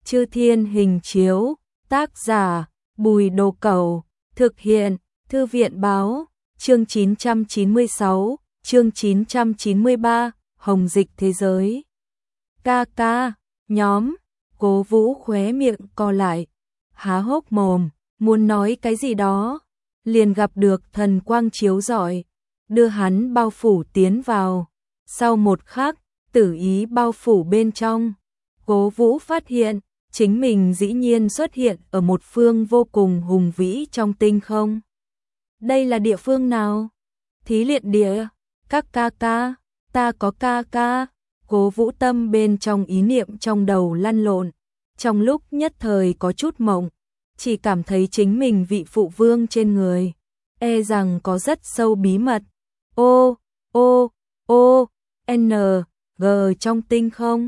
Chư Thiên Hình Chiếu, tác giả Bùi Đồ Cẩu, thực hiện Thư viện Báo, chương 996, chương 993, Hồng Dịch Thế Giới. Ca ca, nhóm, Cố Vũ khóe miệng co lại, há hốc mồm, muốn nói cái gì đó, liền gặp được thần quang chiếu rọi, đưa hắn bao phủ tiến vào. Sau một khắc, tử ý bao phủ bên trong, Cố Vũ phát hiện, chính mình dĩ nhiên xuất hiện ở một phương vô cùng hùng vĩ trong tinh không. Đây là địa phương nào? Thí Luyện Địa, các ca ca, ta có ca ca. Cố Vũ tâm bên trong ý niệm trong đầu lăn lộn, trong lúc nhất thời có chút mộng, chỉ cảm thấy chính mình vị phụ vương trên người, e rằng có rất sâu bí mật. Ô, ô, ô, n, g trong tinh không.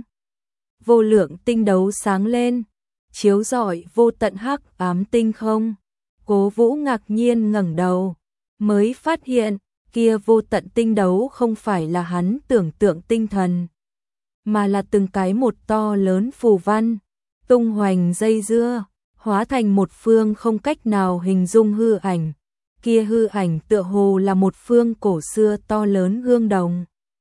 Vô lượng tinh đấu sáng lên, chiếu rọi vô tận hắc ám tinh không. Cố Vũ ngạc nhiên ngẩng đầu, mới phát hiện, kia vô tận tinh đấu không phải là hắn tưởng tượng tinh thần, mà là từng cái một to lớn phù văn, tung hoành dây dưa, hóa thành một phương không cách nào hình dung hư ảnh. Kia hư ảnh tựa hồ là một phương cổ xưa to lớn gương đồng.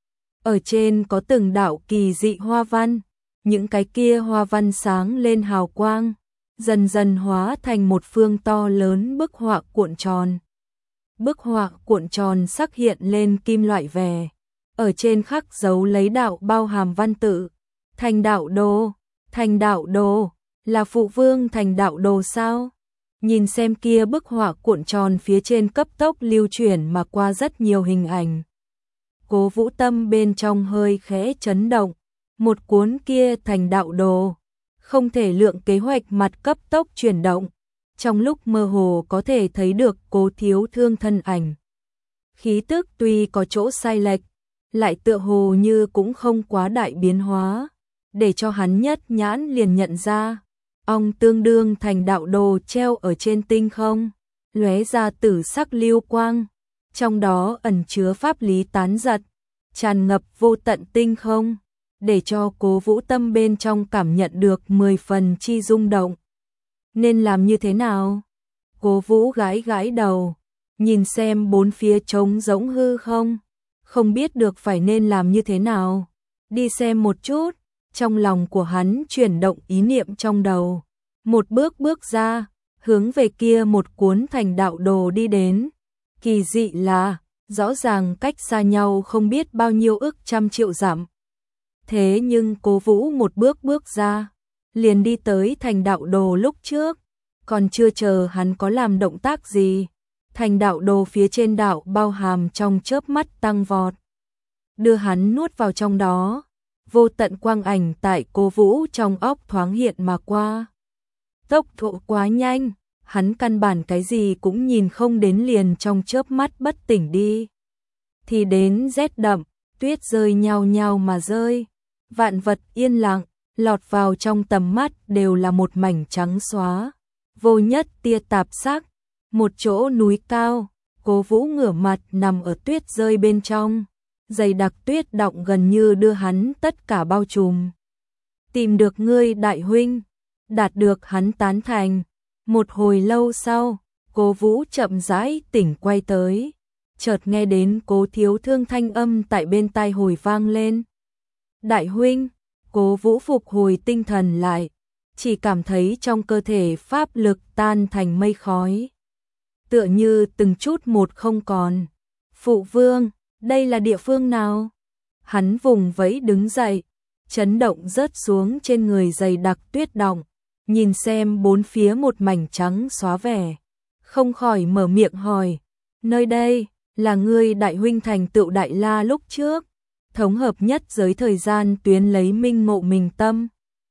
Ở trên có từng đạo kỳ dị hoa văn, những cái kia hoa văn sáng lên hào quang, dần dần hóa thành một phương to lớn bức họa cuộn tròn. Bức họa cuộn tròn sắc hiện lên kim loại vẻ, ở trên khắc dấu lấy đạo bao hàm văn tự, Thành Đạo Đồ. Thành Đạo Đồ, là phụ vương Thành Đạo Đồ sao? Nhìn xem kia bức họa cuộn tròn phía trên cấp tốc lưu chuyển mà qua rất nhiều hình ảnh. Cố Vũ tâm bên trong hơi khẽ chấn động, một cuốn kia Thành Đạo Đồ, không thể lượng kế hoạch mặt cấp tốc chuyển động, trong lúc mơ hồ có thể thấy được Cố Thiếu Thương thân ảnh. Khí tức tuy có chỗ sai lệch, lại tựa hồ như cũng không quá đại biến hóa, để cho hắn nhất nhãn liền nhận ra. Ong tương đương Thành Đạo Đồ treo ở trên tinh không, lóe ra tử sắc lưu quang, trong đó ẩn chứa pháp lý tán giật, tràn ngập vô tận tinh không, để cho Cố Vũ tâm bên trong cảm nhận được 10 phần chi rung động. Nên làm như thế nào? Cố Vũ gãi gãi đầu, nhìn xem bốn phía trống rỗng hư không, không biết được phải nên làm như thế nào. Đi xem một chút. Trong lòng của hắn chuyển động ý niệm trong đầu, một bước bước ra, hướng về kia một cuốn Thành Đạo Đồ đi đến. Kỳ dị là, rõ ràng cách xa nhau không biết bao nhiêu ức trăm triệu dặm. Thế nhưng Cố Vũ một bước bước ra, liền đi tới Thành Đạo Đồ lúc trước, còn chưa chờ hắn có làm động tác gì, Thành Đạo Đồ phía trên đạo bao hàm trong chớp mắt tăng vọt, đưa hắn nuốt vào trong đó. Vô tận quang ảnh tại Cố Vũ trong óc thoáng hiện mà qua. Tốc độ quá nhanh, hắn căn bản cái gì cũng nhìn không đến, liền trong chớp mắt bất tỉnh đi. Thì đến rét đậm, tuyết rơi nhao nhao mà rơi, vạn vật yên lặng, lọt vào trong tầm mắt đều là một mảnh trắng xóa, vô nhất tia tạp sắc. Một chỗ núi cao, Cố Vũ ngửa mặt nằm ở tuyết rơi bên trong. Dày đặc tuyết động gần như đưa hắn tất cả bao trùm. Tìm được ngươi đại huynh, đạt được hắn tán thành. Một hồi lâu sau, Cố Vũ chậm rãi tỉnh quay tới, chợt nghe đến Cố Thiếu Thương thanh âm tại bên tai hồi vang lên. Đại huynh. Cố Vũ phục hồi tinh thần lại, chỉ cảm thấy trong cơ thể pháp lực tan thành mây khói, tựa như từng chút một không còn. Phụ vương, đây là địa phương nào? Hắn vùng vẫy đứng dậy, chấn động rớt xuống trên người dày đặc tuyết động, nhìn xem bốn phía một mảnh trắng xóa vẻ, không khỏi mở miệng hỏi, nơi đây là ngươi đại huynh thành tựu Đại La lúc trước, thống hợp nhất giới thời gian tuyến lấy minh ngộ mình tâm,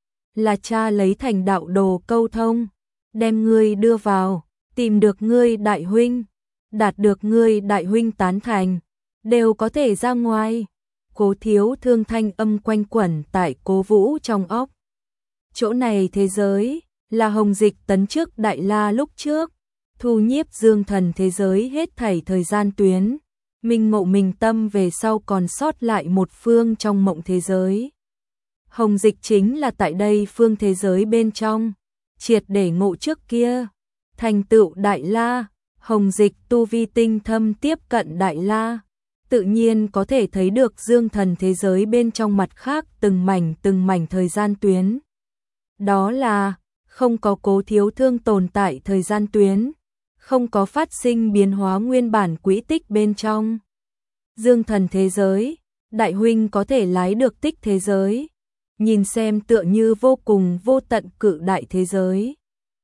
là cha lấy Thành Đạo Đồ câu thông, đem ngươi đưa vào, tìm được ngươi đại huynh, đạt được ngươi đại huynh tán thành, đều có thể ra ngoài. Cố Thiếu Thương thanh âm quanh quẩn tại Cố Vũ trong óc. Chỗ này thế giới, là Hồng Dịch tấn trước Đại La lúc trước, thu nhiếp dương thần thế giới hết thảy thời gian tuyến, minh ngộ mình tâm về sau còn sót lại một phương trong mộng thế giới. Hồng Dịch chính là tại đây phương thế giới bên trong, triệt để ngộ trước kia, thành tựu Đại La. Hồng Dịch tu vi tinh thâm tiếp cận Đại La, tự nhiên có thể thấy được dương thần thế giới bên trong mặt khác từng mảnh thời gian tuyến. Đó là không có Cố Thiếu Thương tồn tại thời gian tuyến, không có phát sinh biến hóa nguyên bản quỹ tích bên trong. Dương thần thế giới, đại huynh có thể lái được tích thế giới, nhìn xem tựa như vô cùng vô tận cự đại thế giới.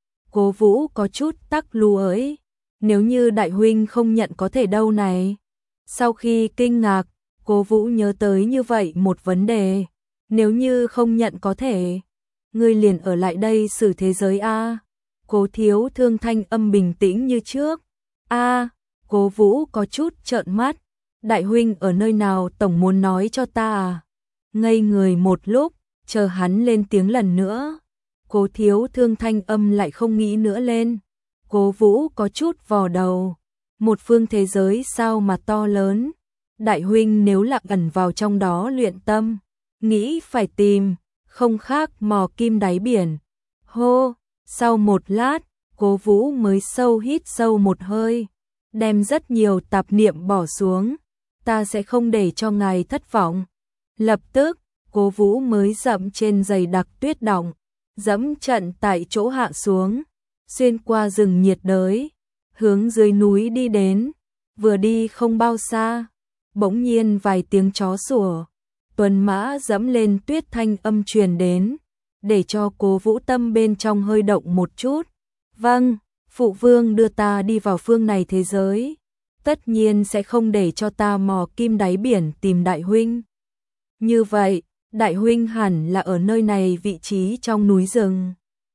Cố Vũ có chút tắc lù ấy, nếu như đại huynh không nhận có thể đâu này. Sau khi kinh ngạc, Cố Vũ nhớ tới như vậy một vấn đề, nếu như không nhận có thể, ngươi liền ở lại đây xử thế giới a. Cố Thiếu Thương thanh âm bình tĩnh như trước. A, Cố Vũ có chút trợn mắt, đại huynh ở nơi nào tổng muốn nói cho ta à? Ngây người một lúc, chờ hắn lên tiếng lần nữa. Cố Thiếu Thương thanh âm lại không nghĩ nữa lên. Cố Vũ có chút vò đầu, một phương thế giới sao mà to lớn, đại huynh nếu lạc ẩn vào trong đó luyện tâm, nghĩ phải tìm, không khác mò kim đáy biển. Hô, sau một lát, Cố Vũ mới sâu hít sâu một hơi, đem rất nhiều tạp niệm bỏ xuống, ta sẽ không để cho ngài thất vọng. Lập tức, Cố Vũ mới dẫm trên dày đặc tuyết đọng, dẫm trận tại chỗ hạ xuống, xuyên qua rừng nhiệt đới, hướng dưới núi đi đến, vừa đi không bao xa, bỗng nhiên vài tiếng chó sủa, tuần mã dẫm lên tuyết thanh âm truyền đến, để cho Cố Vũ tâm bên trong hơi động một chút. Vâng, phụ vương đưa ta đi vào phương này thế giới, tất nhiên sẽ không để cho ta mò kim đáy biển tìm đại huynh. Như vậy, đại huynh hẳn là ở nơi này vị trí trong núi rừng.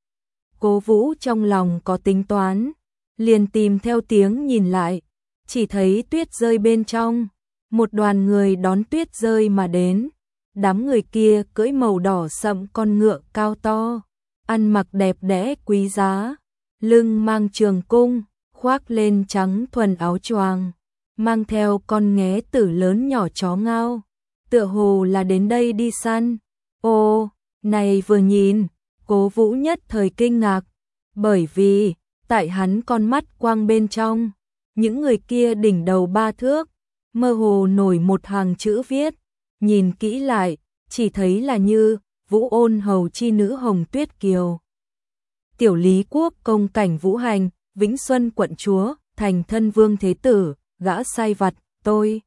Cố Vũ trong lòng có tính toán, liền tìm theo tiếng nhìn lại, chỉ thấy tuyết rơi bên trong, một đoàn người đón tuyết rơi mà đến, đám người kia cưỡi màu đỏ sậm con ngựa cao to, ăn mặc đẹp đẽ quý giá, lưng mang trường cung, khoác lên trắng thuần áo choàng, mang theo con nghé tử lớn nhỏ chó ngao, tựa hồ là đến đây đi săn. Ô, này vừa nhìn, Cố Vũ nhất thời kinh ngạc, bởi vì, tại hắn con mắt quang bên trong, những người kia đỉnh đầu 3 thước, mơ hồ nổi một hàng chữ viết, nhìn kỹ lại, chỉ thấy là như Vũ Ôn hầu chi nữ Hồng Tuyết Kiều. Tiểu Lý Quốc công cảnh Vũ Hành, Vĩnh Xuân quận chúa, thành thân vương thế tử, gã sai vặt, tôi,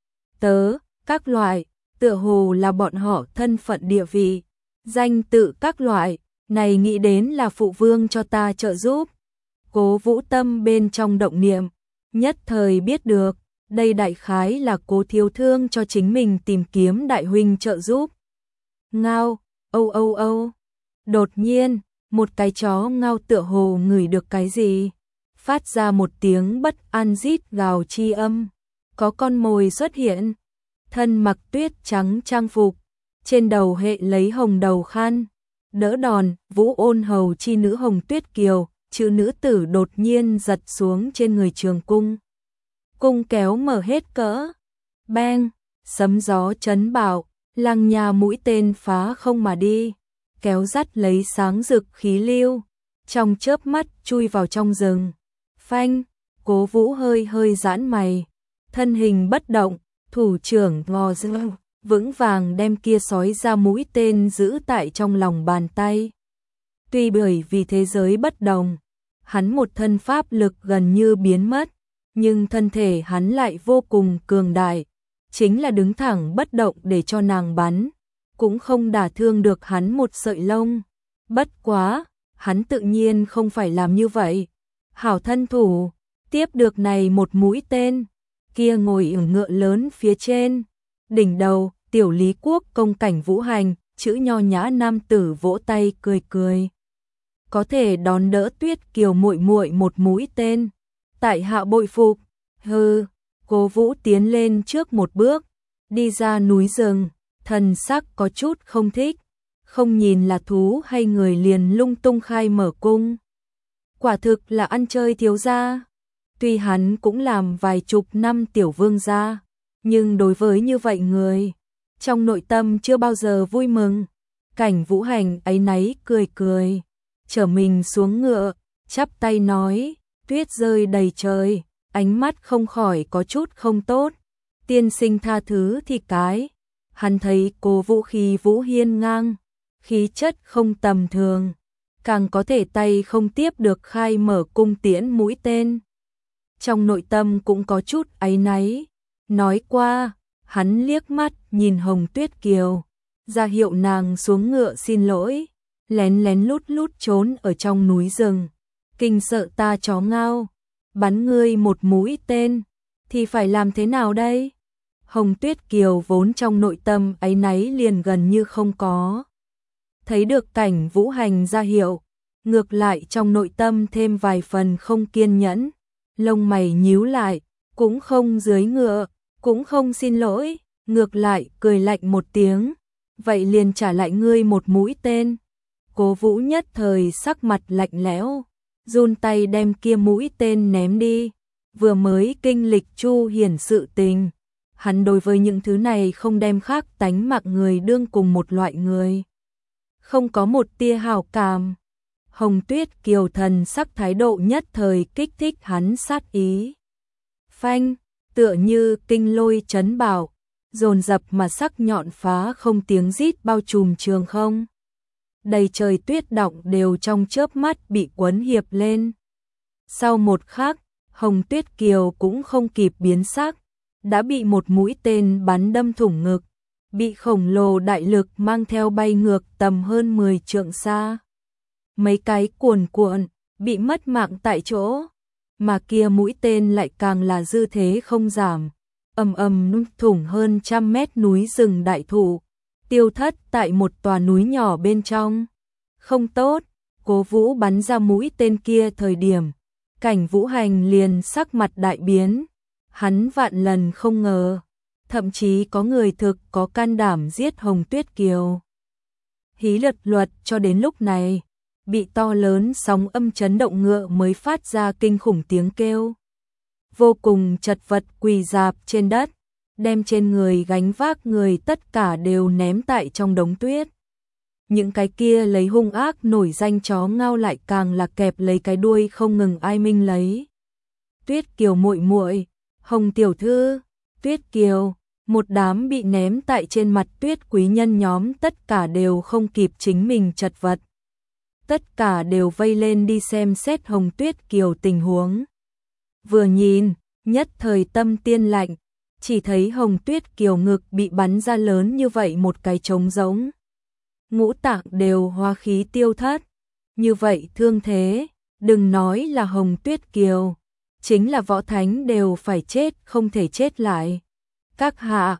tớ, các loại, tựa hồ là bọn họ thân phận địa vị, danh tự các loại, này nghĩ đến là phụ vương cho ta trợ giúp. Cố Vũ tâm bên trong động niệm, nhất thời biết được, đây đại khái là Cố Thiếu Thương cho chính mình tìm kiếm đại huynh trợ giúp. Ngao, âu âu âu. Đột nhiên, một cái chó ngao tựa hồ ngửi được cái gì, phát ra một tiếng bất an rít gào chi âm. Có con mồi xuất hiện, thân mặc tuyết trắng trang phục, trên đầu hệ lấy hồng đầu khăn, đỡ đòn, Vũ Ôn hầu chi nữ Hồng Tuyết Kiều, chữ nữ tử đột nhiên giật xuống trên người trường cung. Cung kéo mở hết cỡ, bang, sấm gió chấn bạo, lăng nhà mũi tên phá không mà đi, kéo dắt lấy sáng rực khí lưu, trong chớp mắt chui vào trong rừng. Phanh, Cố Vũ hơi hơi giãn mày, thân hình bất động, thủ trưởng ngò dương, vững vàng đem kia sói ra mũi tên giữ tại trong lòng bàn tay. Tuy bởi vì thế giới bất đồng, hắn một thân pháp lực gần như biến mất, nhưng thân thể hắn lại vô cùng cường đại, chính là đứng thẳng bất động để cho nàng bắn, cũng không đả thương được hắn một sợi lông. Bất quá, hắn tự nhiên không phải làm như vậy. Hảo thân thủ, tiếp được này một mũi tên, kia ngồi ở ngựa lớn phía trên, đỉnh đầu, Tiểu Lý Quốc công cảnh Vũ Hành, chữ nho nhã nam tử vỗ tay cười cười. Có thể đón đỡ Tuyết Kiều muội muội một mũi tên, tại hạ bội phục. Hừ, Cố Vũ tiến lên trước một bước, đi ra núi rừng, thần sắc có chút không thích, không nhìn là thú hay người liền lung tung khai mở cung. Quả thực là ăn chơi thiếu gia. Tuy hắn cũng làm vài chục năm tiểu vương gia, nhưng đối với như vậy người, trong nội tâm chưa bao giờ vui mừng. Cảnh Vũ Hành áy náy cười cười, trở mình xuống ngựa, chắp tay nói, tuyết rơi đầy trời, ánh mắt không khỏi có chút không tốt, tiên sinh tha thứ thì cái. Hắn thấy cô Vũ khí vũ hiên ngang, khí chất không tầm thường, càng có thể tay không tiếp được khai mở cung tiễn mũi tên. Trong nội tâm cũng có chút áy náy, nói qua, hắn liếc mắt nhìn Hồng Tuyết Kiều, ra hiệu nàng xuống ngựa xin lỗi, lén lén lút lút trốn ở trong núi rừng, kinh sợ ta chó ngao, bắn ngươi một mũi tên, thì phải làm thế nào đây? Hồng Tuyết Kiều vốn trong nội tâm áy náy liền gần như không có. Thấy được Cảnh Vũ Hành ra hiệu, ngược lại trong nội tâm thêm vài phần không kiên nhẫn, lông mày nhíu lại, cũng không dưới ngựa, cũng không xin lỗi, ngược lại cười lạnh một tiếng, vậy liền trả lại ngươi một mũi tên. Cố Vũ nhất thời sắc mặt lạnh lẽo, run tay đem kia mũi tên ném đi, vừa mới kinh lịch Chu Hiển sự tình. Hắn đối với những thứ này không đem khác tánh mạng người đương cùng một loại người. Không có một tia hảo cảm. Hồng Tuyết Kiều thần sắc thái độ nhất thời kích thích hắn sát ý. Phanh, tựa như kinh lôi chấn bảo, dồn dập mà sắc nhọn phá không tiếng rít bao trùm trường không. Đầy trời tuyết đọng đều trong chớp mắt bị quấn hiệp lên. Sau một khắc, Hồng Tuyết Kiều cũng không kịp biến sắc, đã bị một mũi tên bắn đâm thủng ngực, bị khổng lồ đại lực mang theo bay ngược tầm hơn 10 trượng xa. Mấy cái cuồn cuộn, bị mất mạng tại chỗ, mà kia mũi tên lại càng là dư thế không giảm, ầm ầm nung thủng hơn 100 mét núi rừng đại thụ, tiêu thất tại một tòa núi nhỏ bên trong. Không tốt, Cố Vũ bắn ra mũi tên kia thời điểm, Cảnh Vũ Hành liền sắc mặt đại biến. Hắn vạn lần không ngờ, thậm chí có người thực có can đảm giết Hồng Tuyết Kiều. Hí lật luật cho đến lúc này, bị to lớn sóng âm chấn động ngựa mới phát ra kinh khủng tiếng kêu. Vô cùng chật vật quỳ rạp trên đất, đem trên người gánh vác người tất cả đều ném tại trong đống tuyết. Những cái kia lấy hung ác nổi danh chó ngao lại càng là kẹp lấy cái đuôi không ngừng ai minh lấy. Tuyết Kiều muội muội, Hồng tiểu thư, Tuyết Kiều, một đám bị ném tại trên mặt tuyết quý nhân nhóm tất cả đều không kịp chính mình chật vật. Tất cả đều vây lên đi xem xét Hồng Tuyết Kiều tình huống. Vừa nhìn, nhất thời tâm tiên lạnh, chỉ thấy Hồng Tuyết Kiều ngực bị bắn ra lớn như vậy một cái trống rỗng. Ngũ tạng đều hóa khí tiêu thất. Như vậy thương thế, đừng nói là Hồng Tuyết Kiều, chính là võ thánh đều phải chết không thể chết lại. Các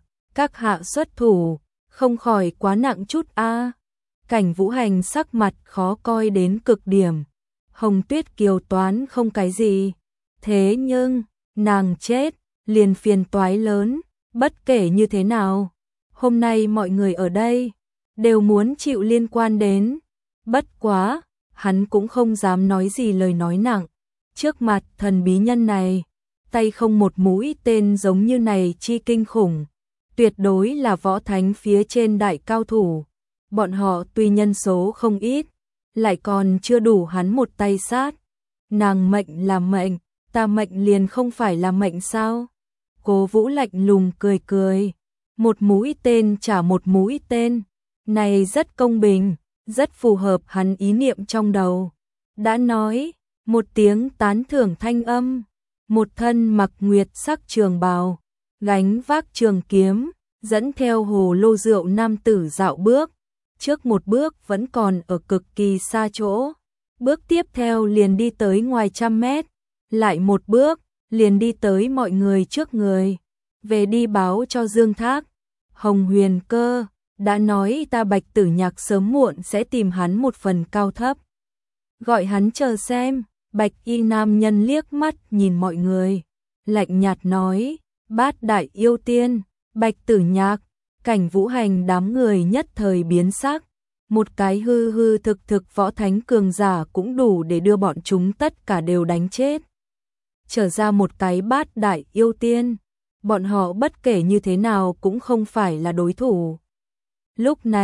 hạ xuất thủ, không khỏi quá nặng chút a. Cảnh Vũ Hành sắc mặt khó coi đến cực điểm. Hồng Tuyết Kiều toán không cái gì, thế nhưng nàng chết liền phiền toái lớn, bất kể như thế nào, hôm nay mọi người ở đây đều muốn chịu liên quan đến. Bất quá, hắn cũng không dám nói gì lời nói nặng. Trước mặt thần bí nhân này, tay không một mũi tên giống như này chi kinh khủng, tuyệt đối là võ thánh phía trên đại cao thủ. Bọn họ tuy nhân số không ít, lại còn chưa đủ hắn một tay sát. Nàng mệnh là mệnh, ta mệnh liền không phải là mệnh sao? Cố Vũ lạnh lùng cười cười, một mũi tên trả một mũi tên, này rất công bình, rất phù hợp hắn ý niệm trong đầu. Đã nói, một tiếng tán thưởng thanh âm, một thân mặc nguyệt sắc trường bào, gánh vác trường kiếm, dẫn theo hồ lô rượu nam tử dạo bước, trước một bước vẫn còn ở cực kỳ xa chỗ, bước tiếp theo liền đi tới ngoài 100 mét, lại một bước, liền đi tới mọi người trước người, về đi báo cho Dương Thác. Hồng Huyền Cơ, đã nói ta Bạch Tử Nhạc sớm muộn sẽ tìm hắn một phần cao thấp. Gọi hắn chờ xem. Bạch y nam nhân liếc mắt nhìn mọi người, lạnh nhạt nói, Bát đại yêu tiên, Bạch Tử Nhạc. Cảnh Vũ Hành đám người nhất thời biến sắc, một cái hư hư thực thực võ thánh cường giả cũng đủ để đưa bọn chúng tất cả đều đánh chết. Trở ra một cái bát đại yêu tiên, bọn họ bất kể như thế nào cũng không phải là đối thủ. Lúc này,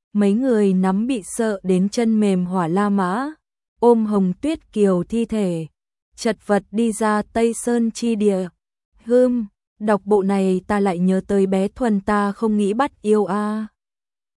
Mấy người nắm bị sợ đến chân mềm Hỏa La Mã, ôm Hồng Tuyết Kiều thi thể, chật vật đi ra Tây Sơn chi địa. Đọc bộ này ta lại nhớ tới bé Thuần ta không nghĩ bắt yêu a.